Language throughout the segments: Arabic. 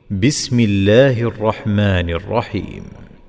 بسم الله الرحمن الرحيم.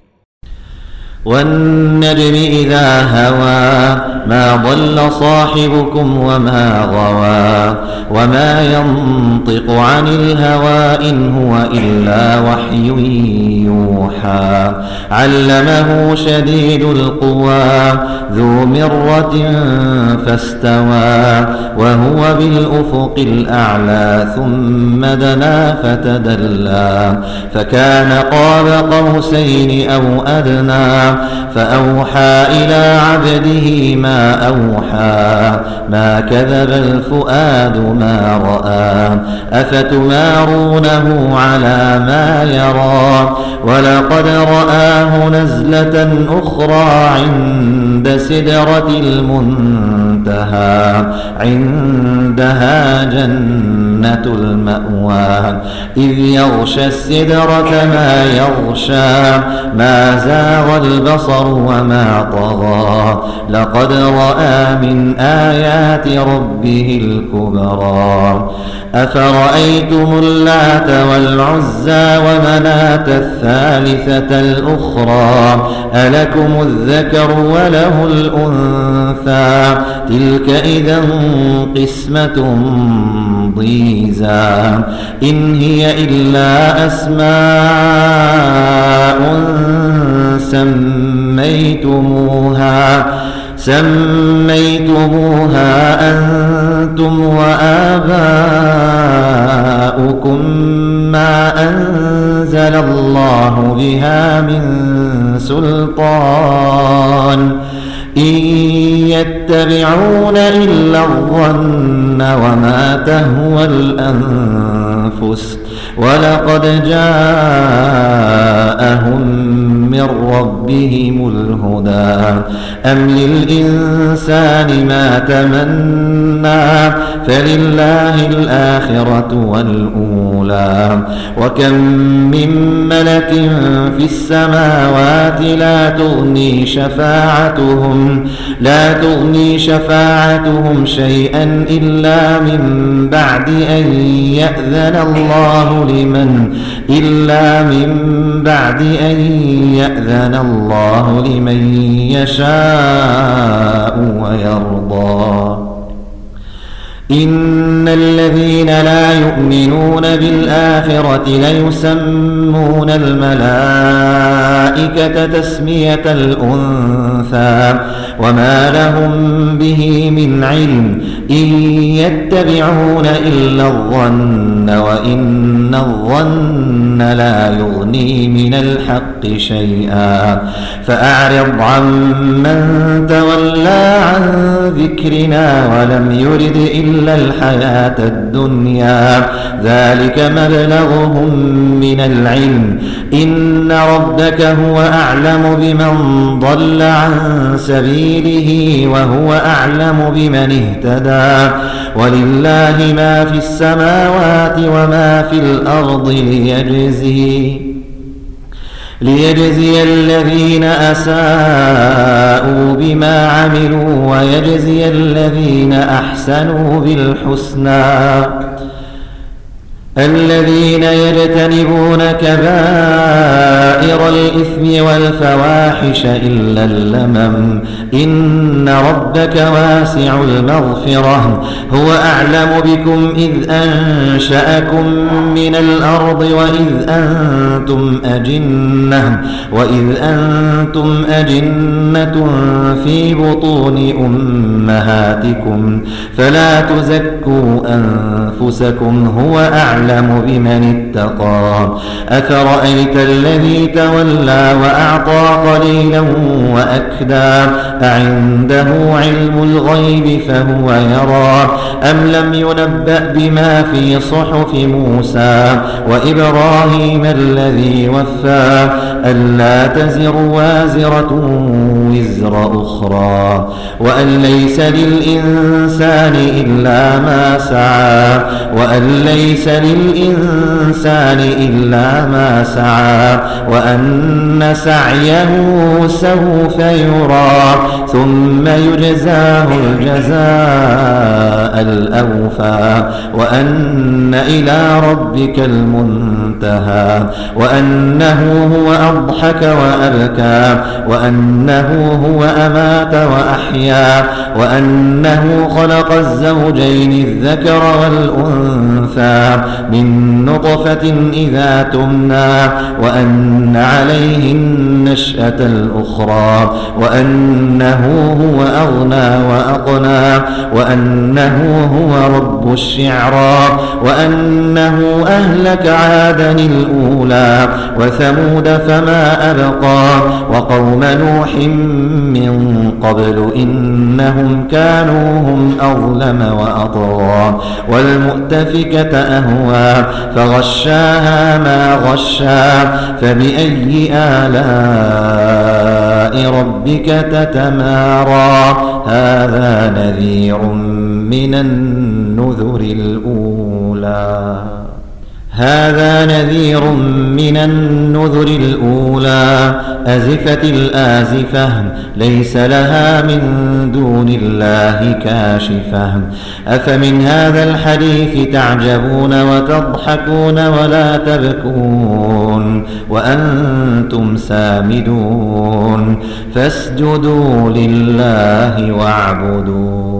والنجم إذا هوى ما ضل صاحبكم وما غوى وما ينطق عن الهوى إن هو إلا وحي يوحى علمه شديد القوى ذو مرة فاستوى وهو بالأفق الأعلى ثم دنا فتدلى فكان قاب قوسين أو أدنى فأوحى إلى عبده ما أوحى ما كذب الفؤاد ما رأى أفتمارونه على ما يرى ولقد رآه نزلة أخرى عند سدرة المنتهى عندها جنة المأوى إذ يغشى السدرة ما يغشى ما زاغ البصر وما طغى لقد رأى من آيات ربه الكبرى أفرأيتم اللات والعزى ومناة الثالثة الأخرى ألكم الذكر وله الأنثى تلك إذا قسمة ضيزى إن هي إلا أسماء سميتموها أنتم وآباؤكم ما أنزل الله بها من سلطان إن يتبعون إلا الظن وما تهوى الأنفس ولقد جاءهم من ربهم الهدى أم للإنسان ما تمنى فلله الآخرة والأولى وكم من ملك في السماوات لا تغني شفاعتهم شيئا إلا من بعد أن يأذن الله لمن يشاء ويرضى إن الذين لا يؤمنون بالآخرة ليسمون الملائكة تسمية الأنثى وما لهم به من علم إن يتبعون إلا الظن وإن الظن لا يغني من الحق شيئا فأعرض عمن تولى عن ذكرنا ولم يرد إلا الحياة الدنيا ذلك مبلغهم من العلم إن ربك هو أعلم بمن ضل عن سبيله وهو أعلم بمن اهتدى ولله ما في السماوات وما في الأرض ليجزي الذين أساءوا بما عملوا ويجزي الذين أحسنوا بالحسنى الذين يجتنبون كبائر الإثم والفواحش إلا اللمم إن ربك واسع المغفرة هو أعلم بكم إذ أنشأكم من الأرض وإذ أنتم أجنة في بطون أمهاتكم فلا تزكوا أنفسكم هو أعلم بمن اتقى أفرأيت الذي تولى وأعطى قليلا وأكدى أعنده علم الغيب فهو يرى أم لم ينبأ بما في صحف موسى وإبراهيم الذي وفى ألا تزر وازرة وزر أخرى وأن ليس للإنسان إلا ما سعى وأن سعيه سوف يرى ثم يجزاه الجزاء الأوفى وأن إلى ربك المنتهى وأنه هو أضحك وأبكى وأنه هو أمات وأحيا وأنه خلق الزوجين الذكر والأنثى من نطفة إذا تمنى وأن عليه النشأة الأخرى وأنه هو أغنى وأقنى وأنه هو رب الشعرى وأنه أهلك عادا الأولى وثمود فما أبقى وقوم نوح من قبل إنهم كانوا هم أظلم وأطغى والمؤتفكة أهوى فغشاها ما غشى فبأي آلاء ربك تتمارى هذا نذير من النذر الأولى أزفت الآزفة ليس لها من دون الله كاشفة أفمن هذا الحديث تعجبون وتضحكون ولا تبكون وأنتم سامدون فاسجدوا لله واعبدوا